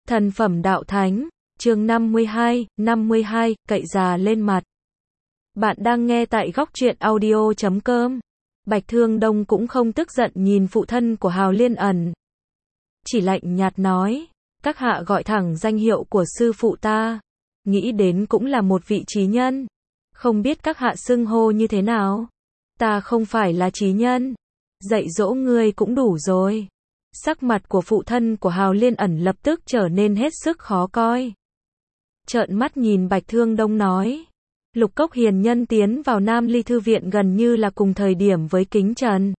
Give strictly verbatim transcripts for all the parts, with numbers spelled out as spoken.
Thần phẩm đạo thánh, chương năm mươi hai, năm mươi hai, cậy già lên mặt. Bạn đang nghe tại góc truyện audio chấm com. Bạch Thương Đông cũng không tức giận nhìn phụ thân của Hào Liên ẩn. Chỉ lạnh nhạt nói, các hạ gọi thẳng danh hiệu của sư phụ ta. Nghĩ đến cũng là một vị trí nhân. Không biết các hạ xưng hô như thế nào? Ta không phải là trí nhân. Dạy dỗ ngươi cũng đủ rồi. Sắc mặt của phụ thân của Hào Liên ẩn lập tức trở nên hết sức khó coi. Trợn mắt nhìn Bạch Thương Đông nói. Lục Cốc hiền nhân tiến vào Nam Ly Thư Viện gần như là cùng thời điểm với Kính Trần.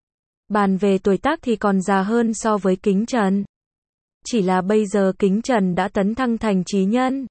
Bàn về tuổi tác thì còn già hơn so với Kính Trần. Chỉ là bây giờ Kính Trần đã tấn thăng thành trí nhân.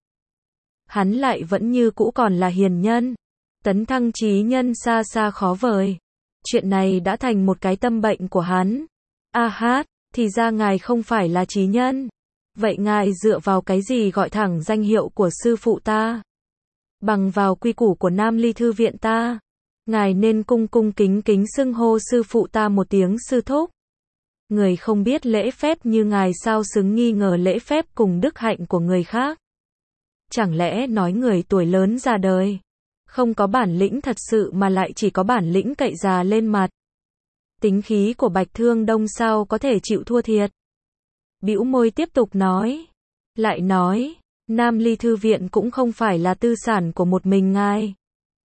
Hắn lại vẫn như cũ còn là hiền nhân. Tấn thăng trí nhân xa xa khó vời. Chuyện này đã thành một cái tâm bệnh của hắn. A hát, thì ra ngài không phải là trí nhân. Vậy ngài dựa vào cái gì gọi thẳng danh hiệu của sư phụ ta? Bằng vào quy củ của Nam Ly Thư Viện ta. Ngài nên cung cung kính kính xưng hô sư phụ ta một tiếng sư thúc. Người không biết lễ phép như ngài sao xứng nghi ngờ lễ phép cùng đức hạnh của người khác? Chẳng lẽ nói người tuổi lớn ra đời, không có bản lĩnh thật sự mà lại chỉ có bản lĩnh cậy già lên mặt? Tính khí của Bạch Thương Đông sao có thể chịu thua thiệt? Bĩu môi tiếp tục nói. Lại nói, Nam Ly Thư Viện cũng không phải là tư sản của một mình ngài.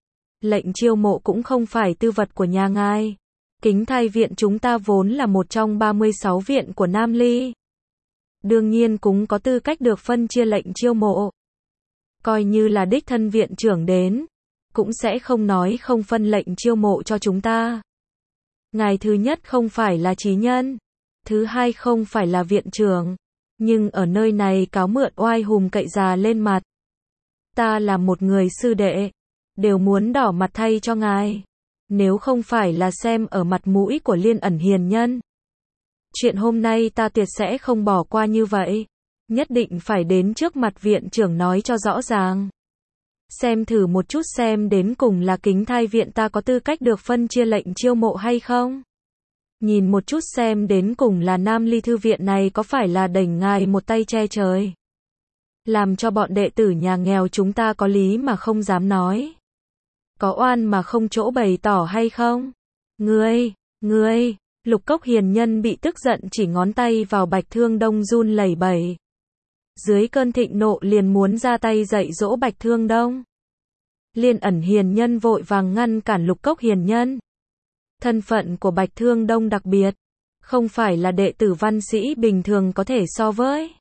Lệnh chiêu mộ cũng không phải tư vật của nhà ngài. Kính Thai Viện chúng ta vốn là một trong ba mươi sáu viện của Nam Ly. Đương nhiên cũng có tư cách được phân chia lệnh chiêu mộ. Coi như là đích thân viện trưởng đến, cũng sẽ không nói không phân lệnh chiêu mộ cho chúng ta. Ngài thứ nhất không phải là trí nhân, thứ hai không phải là viện trưởng, nhưng ở nơi này cáo mượn oai hùng cậy già lên mặt. Ta là một người sư đệ, đều muốn đỏ mặt thay cho ngài. Nếu không phải là xem ở mặt mũi của Liên ẩn hiền nhân, chuyện hôm nay ta tuyệt sẽ không bỏ qua như vậy. Nhất định phải đến trước mặt viện trưởng nói cho rõ ràng. Xem thử một chút xem đến cùng là Kính Thai Viện ta có tư cách được phân chia lệnh chiêu mộ hay không. Nhìn một chút xem đến cùng là Nam Ly Thư Viện này có phải là đẩy ngài một tay che trời. Làm cho bọn đệ tử nhà nghèo chúng ta có lý mà không dám nói. Có oan mà không chỗ bày tỏ hay không? Ngươi, ngươi, Lục Cốc hiền nhân bị tức giận chỉ ngón tay vào Bạch Thương Đông run lẩy bẩy. Dưới cơn thịnh nộ liền muốn ra tay dạy dỗ Bạch Thương Đông. Liên ẩn hiền nhân vội vàng ngăn cản Lục Cốc hiền nhân. Thân phận của Bạch Thương Đông đặc biệt, không phải là đệ tử văn sĩ bình thường có thể so với.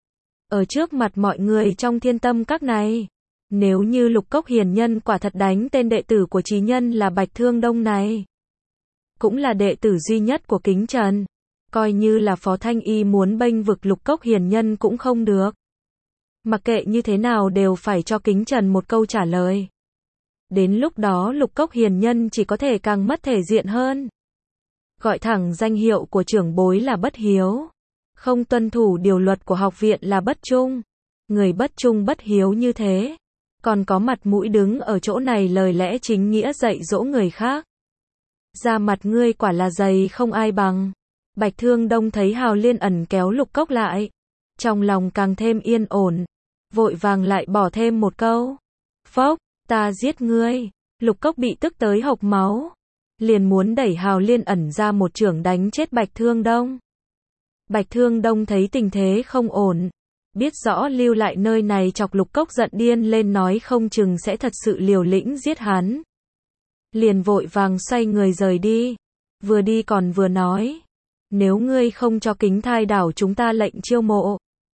Ở trước mặt mọi người trong Thiên Tâm Các này, nếu như Lục Cốc hiền nhân quả thật đánh tên đệ tử của trí nhân là Bạch Thương Đông này, cũng là đệ tử duy nhất của Kính Trần, coi như là Phó Thanh Y muốn bênh vực Lục Cốc hiền nhân cũng không được. Mặc kệ như thế nào đều phải cho Kính Trần một câu trả lời. Đến lúc đó Lục Cốc hiền nhân chỉ có thể càng mất thể diện hơn. Gọi thẳng danh hiệu của trưởng bối là bất hiếu. Không tuân thủ điều luật của học viện là bất trung. Người bất trung bất hiếu như thế, còn có mặt mũi đứng ở chỗ này lời lẽ chính nghĩa dạy dỗ người khác. Da mặt ngươi quả là dày không ai bằng. Bạch Thương Đông thấy Hào Liên ẩn kéo Lục Cốc lại, trong lòng càng thêm yên ổn, vội vàng lại bỏ thêm một câu. Phốc, ta giết ngươi. Lục Cốc bị tức tới hộc máu, liền muốn đẩy Hào Liên ẩn ra một chưởng đánh chết Bạch Thương Đông. Bạch Thương Đông thấy tình thế không ổn, biết rõ lưu lại nơi này chọc Lục Cốc giận điên lên nói không chừng sẽ thật sự liều lĩnh giết hắn. Liền vội vàng xoay người rời đi, vừa đi còn vừa nói. Nếu ngươi không cho Kính Thai đảo chúng ta lệnh chiêu mộ,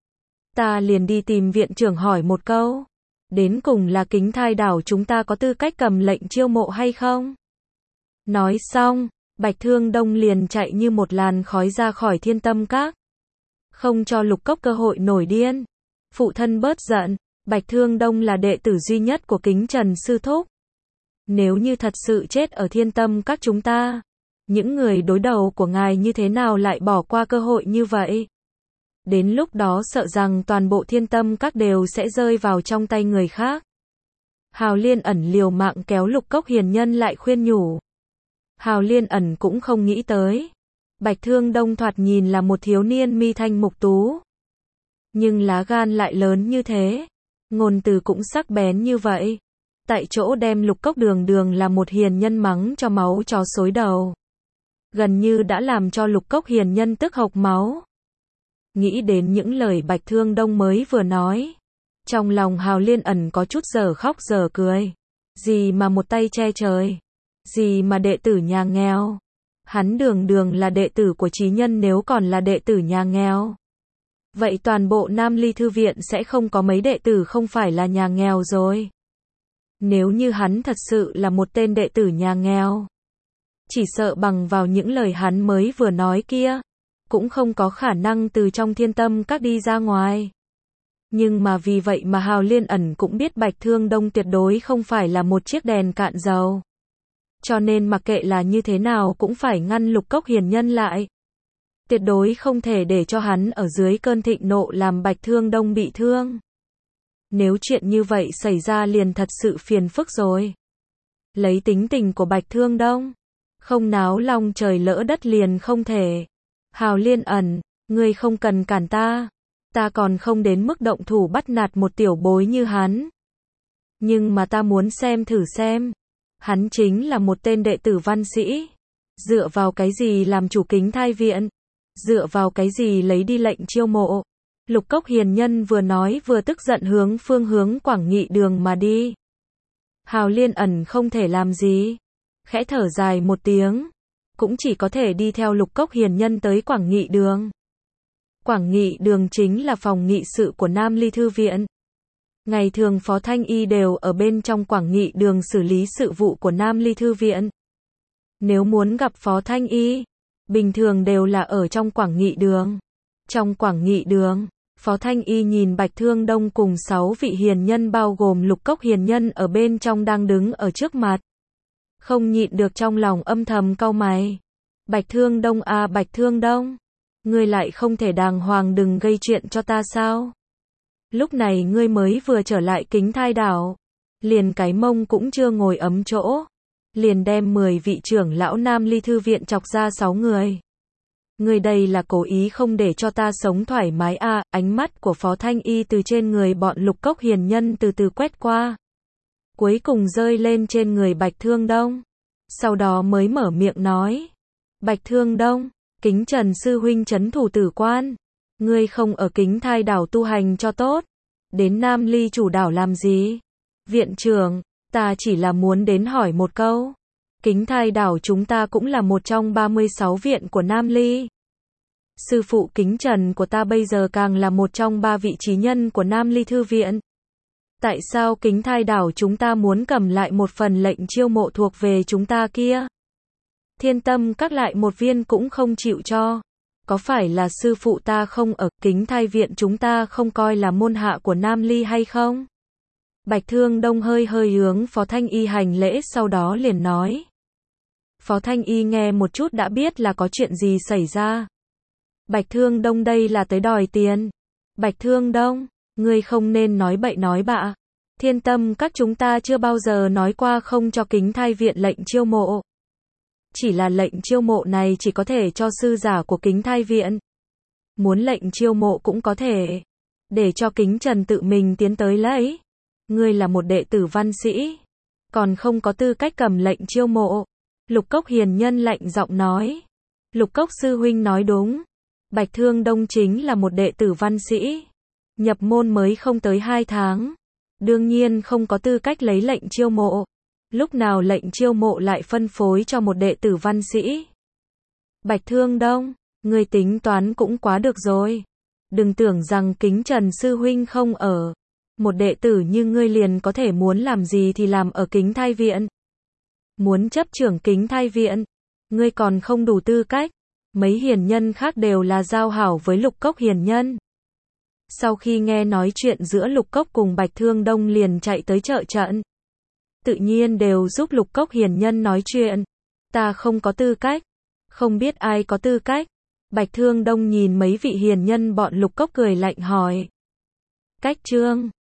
ta liền đi tìm viện trưởng hỏi một câu. Đến cùng là Kính Thai đảo chúng ta có tư cách cầm lệnh chiêu mộ hay không? Nói xong, Bạch Thương Đông liền chạy như một làn khói ra khỏi Thiên Tâm Các. Không cho Lục Cốc cơ hội nổi điên. Phụ thân bớt giận, Bạch Thương Đông là đệ tử duy nhất của Kính Trần sư thúc. Nếu như thật sự chết ở Thiên Tâm Các chúng ta, những người đối đầu của ngài như thế nào lại bỏ qua cơ hội như vậy? Đến lúc đó sợ rằng toàn bộ Thiên Tâm Các đều sẽ rơi vào trong tay người khác. Hào Liên ẩn liều mạng kéo Lục Cốc hiền nhân lại khuyên nhủ. Hào Liên ẩn cũng không nghĩ tới. Bạch Thương Đông thoạt nhìn là một thiếu niên mi thanh mục tú. Nhưng lá gan lại lớn như thế, ngôn từ cũng sắc bén như vậy. Tại chỗ đem Lục Cốc đường đường là một hiền nhân mắng cho máu chó xối đầu. Gần như đã làm cho Lục Cốc hiền nhân tức hộc máu. Nghĩ đến những lời Bạch Thương Đông mới vừa nói. Trong lòng Hào Liên ẩn có chút giờ khóc giờ cười. Gì mà một tay che trời. Gì mà đệ tử nhà nghèo. Hắn đường đường là đệ tử của trí nhân, nếu còn là đệ tử nhà nghèo. Vậy toàn bộ Nam Ly Thư Viện sẽ không có mấy đệ tử không phải là nhà nghèo rồi. Nếu như hắn thật sự là một tên đệ tử nhà nghèo, chỉ sợ bằng vào những lời hắn mới vừa nói kia, cũng không có khả năng từ trong Thiên Tâm Các đi ra ngoài. Nhưng mà vì vậy mà Hào Liên ẩn cũng biết Bạch Thương Đông tuyệt đối không phải là một chiếc đèn cạn dầu. Cho nên mặc kệ là như thế nào cũng phải ngăn Lục Cốc hiền nhân lại. Tuyệt đối không thể để cho hắn ở dưới cơn thịnh nộ làm Bạch Thương Đông bị thương. Nếu chuyện như vậy xảy ra liền thật sự phiền phức rồi. Lấy tính tình của Bạch Thương Đông, không náo long trời lỡ đất liền không thể. Hào Liên ẩn, ngươi không cần cản ta. Ta còn không đến mức động thủ bắt nạt một tiểu bối như hắn. Nhưng mà ta muốn xem thử xem. Hắn chính là một tên đệ tử văn sĩ. Dựa vào cái gì làm chủ Kính Thai Viện? Dựa vào cái gì lấy đi lệnh chiêu mộ? Lục Cốc hiền nhân vừa nói vừa tức giận hướng phương hướng Quảng Nghị Đường mà đi. Hào Liên ẩn không thể làm gì. Khẽ thở dài một tiếng. Cũng chỉ có thể đi theo Lục Cốc hiền nhân tới Quảng Nghị Đường. Quảng Nghị Đường chính là phòng nghị sự của Nam Ly Thư Viện. Ngày thường Phó Thanh Y đều ở bên trong Quảng Nghị Đường xử lý sự vụ của Nam Ly Thư Viện. Nếu muốn gặp Phó Thanh Y, bình thường đều là ở trong Quảng Nghị Đường. Trong Quảng Nghị Đường, Phó Thanh Y nhìn Bạch Thương Đông cùng sáu vị hiền nhân bao gồm Lục Cốc hiền nhân ở bên trong đang đứng ở trước mặt. Không nhịn được trong lòng âm thầm cau mày. Bạch Thương Đông à Bạch Thương Đông, ngươi lại không thể đàng hoàng đừng gây chuyện cho ta sao? Lúc này ngươi mới vừa trở lại Kính Thai Đảo, liền cái mông cũng chưa ngồi ấm chỗ, liền đem mười vị trưởng lão Nam Ly Thư Viện chọc ra sáu người. Ngươi đây là cố ý không để cho ta sống thoải mái à? Ánh mắt của Phó Thanh Y từ trên người bọn Lục Cốc hiền nhân từ từ quét qua, cuối cùng rơi lên trên người Bạch Thương Đông, sau đó mới mở miệng nói. Bạch Thương Đông, Kính Trần sư huynh trấn thủ Tử Quan, ngươi không ở Kính Thai Đảo tu hành cho tốt, đến Nam Ly chủ đảo làm gì? Viện trưởng, ta chỉ là muốn đến hỏi một câu. Kính Thai Đảo chúng ta cũng là một trong ba mươi sáu viện của Nam Ly. Sư phụ Kính Trần của ta bây giờ càng là một trong ba vị trí nhân của Nam Ly Thư Viện. Tại sao Kính Thai Đảo chúng ta muốn cầm lại một phần lệnh chiêu mộ thuộc về chúng ta kia? Thiên Tâm Các lại một viên cũng không chịu cho. Có phải là sư phụ ta không ở Kính Thai Viện chúng ta không coi là môn hạ của Nam Ly hay không? Bạch Thương Đông hơi hơi hướng Phó Thanh Y hành lễ sau đó liền nói. Phó Thanh Y nghe một chút đã biết là có chuyện gì xảy ra. Bạch Thương Đông đây là tới đòi tiền. Bạch Thương Đông, ngươi không nên nói bậy nói bạ. Thiên Tâm Các chúng ta chưa bao giờ nói qua không cho Kính Thai Viện lệnh chiêu mộ. Chỉ là lệnh chiêu mộ này chỉ có thể cho sư giả của Kính Thai Viện. Muốn lệnh chiêu mộ cũng có thể để cho Kính Trần tự mình tiến tới lấy. Ngươi là một đệ tử văn sĩ, còn không có tư cách cầm lệnh chiêu mộ. Lục Cốc hiền nhân lạnh giọng nói. Lục Cốc sư huynh nói đúng. Bạch Thương Đông chính là một đệ tử văn sĩ. Nhập môn mới không tới hai tháng. Đương nhiên không có tư cách lấy lệnh chiêu mộ. Lúc nào lệnh chiêu mộ lại phân phối cho một đệ tử văn sĩ? Bạch Thương Đông, ngươi tính toán cũng quá được rồi. Đừng tưởng rằng Kính Trần sư huynh không ở. Một đệ tử như ngươi liền có thể muốn làm gì thì làm ở Kính Thai Viện. Muốn chấp trưởng Kính Thai Viện, ngươi còn không đủ tư cách. Mấy hiền nhân khác đều là giao hảo với Lục Cốc hiền nhân. Sau khi nghe nói chuyện giữa Lục Cốc cùng Bạch Thương Đông liền chạy tới trợ trận. Tự nhiên đều giúp Lục Cốc hiền nhân nói chuyện. Ta không có tư cách. Không biết ai có tư cách. Bạch Thương Đông nhìn mấy vị hiền nhân bọn Lục Cốc cười lạnh hỏi. Cách trương.